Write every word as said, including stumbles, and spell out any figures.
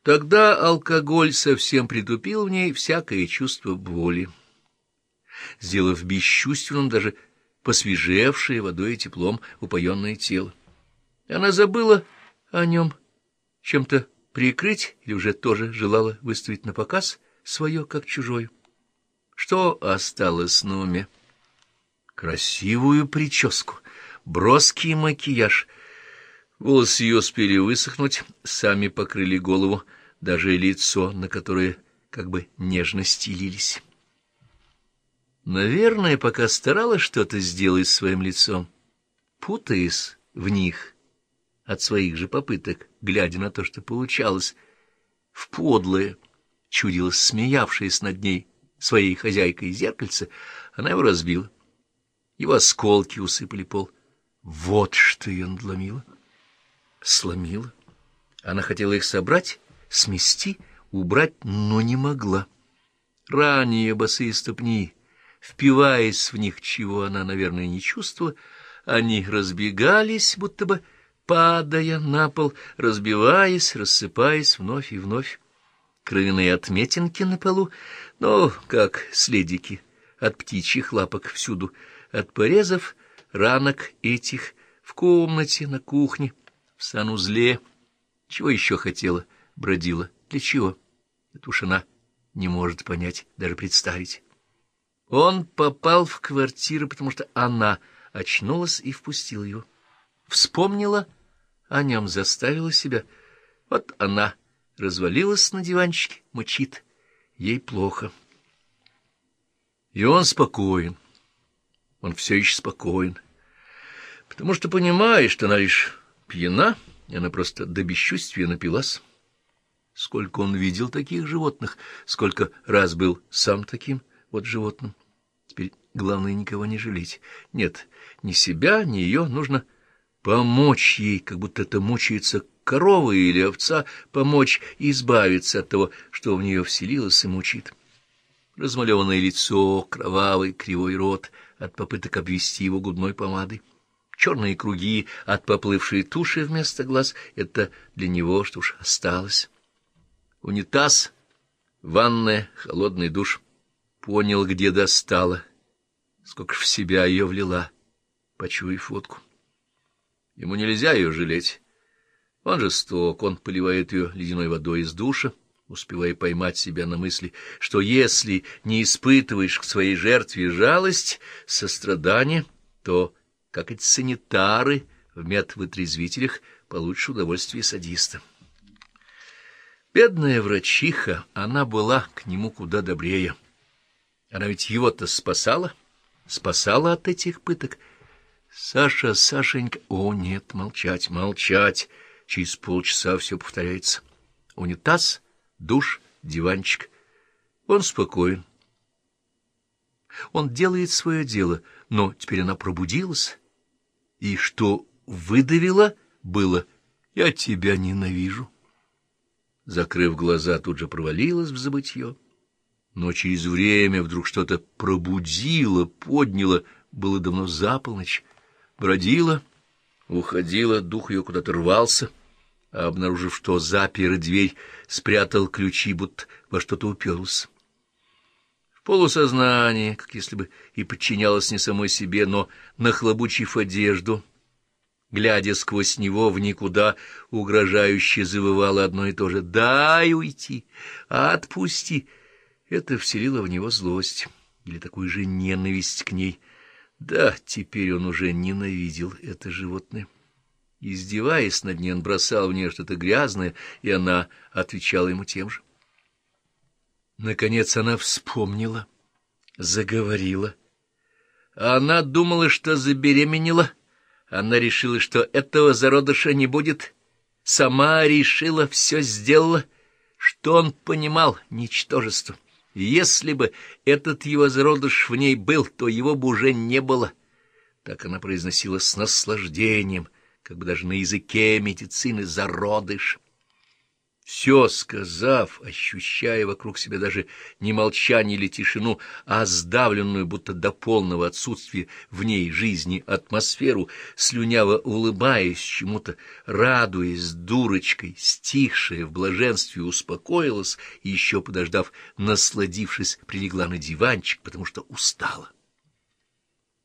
Тогда алкоголь совсем притупил в ней всякое чувство боли, сделав бесчувственным даже посвежевшее водой и теплом упоенное тело. Она забыла о нем, чем-то прикрыть или уже тоже желала выставить на показ свое как чужое. Что осталось на уме? Красивую прическу, броский макияж. Волосы ее успели высохнуть, сами покрыли голову, даже лицо, на которое как бы нежно стелились. Наверное, пока старалась что-то сделать с своим лицом, путаясь в них от своих же попыток, глядя на то, что получалось, в подлое, чудилось смеявшееся над ней своей хозяйкой зеркальце, она его разбила. Его осколки усыпали пол. Вот что ее надломило. Сломило. Она хотела их собрать, смести, убрать, но не могла. Ранее босые ступни, впиваясь в них, чего она, наверное, не чувствовала, они разбегались, будто бы падая на пол, разбиваясь, рассыпаясь вновь и вновь. Кровяные отметинки на полу, но как следики от птичьих лапок всюду, от порезов, ранок этих, в комнате, на кухне, в санузле. Чего еще хотела, бродила, для чего? Это уж она не может понять, даже представить. Он попал в квартиру, потому что она очнулась и впустила его. Вспомнила о нем, заставила себя. Вот она развалилась на диванчике, мычит. Ей плохо. И он спокоен. Он все еще спокоен. Потому что понимает, что она лишь пьяна, и она просто до бесчувствия напилась. Сколько он видел таких животных, сколько раз был сам таким вот животным. Теперь главное никого не жалеть. Нет, ни себя, ни ее. Нужно помочь ей, как будто это мучается корова или овца, помочь избавиться от того, что в нее вселилось и мучит. Размалеванное лицо, кровавый кривой рот от попыток обвести его губной помадой, черные круги от поплывшей туши вместо глаз — это для него, что уж осталось. Унитаз, ванная, холодный душ. Понял, где достала, сколько ж в себя ее влила, почуяв водку. Ему нельзя ее жалеть. Он жесток, он поливает ее ледяной водой из душа, успевая поймать себя на мысли, что если не испытываешь к своей жертве жалость, сострадание, то, как эти санитары в медвытрезвителях, получишь удовольствие садиста. Бедная врачиха, она была к нему куда добрее. Она ведь его-то спасала, спасала от этих пыток. Саша, Сашенька... О, нет, молчать, молчать. Через полчаса все повторяется. Унитаз, душ, диванчик. Он спокоен. Он делает свое дело, но теперь она пробудилась. И что выдавила было: «Я тебя ненавижу». Закрыв глаза, тут же провалилась в забытье. Но через время вдруг что-то пробудило, подняло, было давно за полночь. Бродила, уходила, дух ее куда-то рвался, а, обнаружив, что запер дверь, спрятал ключи, будто во что-то уперлся. В полусознании, как если бы и подчинялась не самой себе, но, нахлобучив одежду, глядя сквозь него в никуда, угрожающе завывало одно и то же: «Дай уйти! Отпусти!» Это вселило в него злость или такую же ненависть к ней. Да, теперь он уже ненавидел это животное. Издеваясь над ней, он бросал в нее что-то грязное, и она отвечала ему тем же. Наконец она вспомнила, заговорила. Она думала, что забеременела. Она решила, что этого зародыша не будет. Сама решила, все сделала. Что он понимал? Ничтожество. Если бы этот его зародыш в ней был, то его бы уже не было. Так она произносила с наслаждением, как бы даже на языке медицины: зародыш. Все сказав, ощущая вокруг себя даже не молчание или тишину, а сдавленную, будто до полного отсутствия в ней жизни атмосферу, слюняво улыбаясь чему-то, радуясь дурочкой, стихшая в блаженстве, успокоилась и, еще подождав, насладившись, прилегла на диванчик, потому что устала.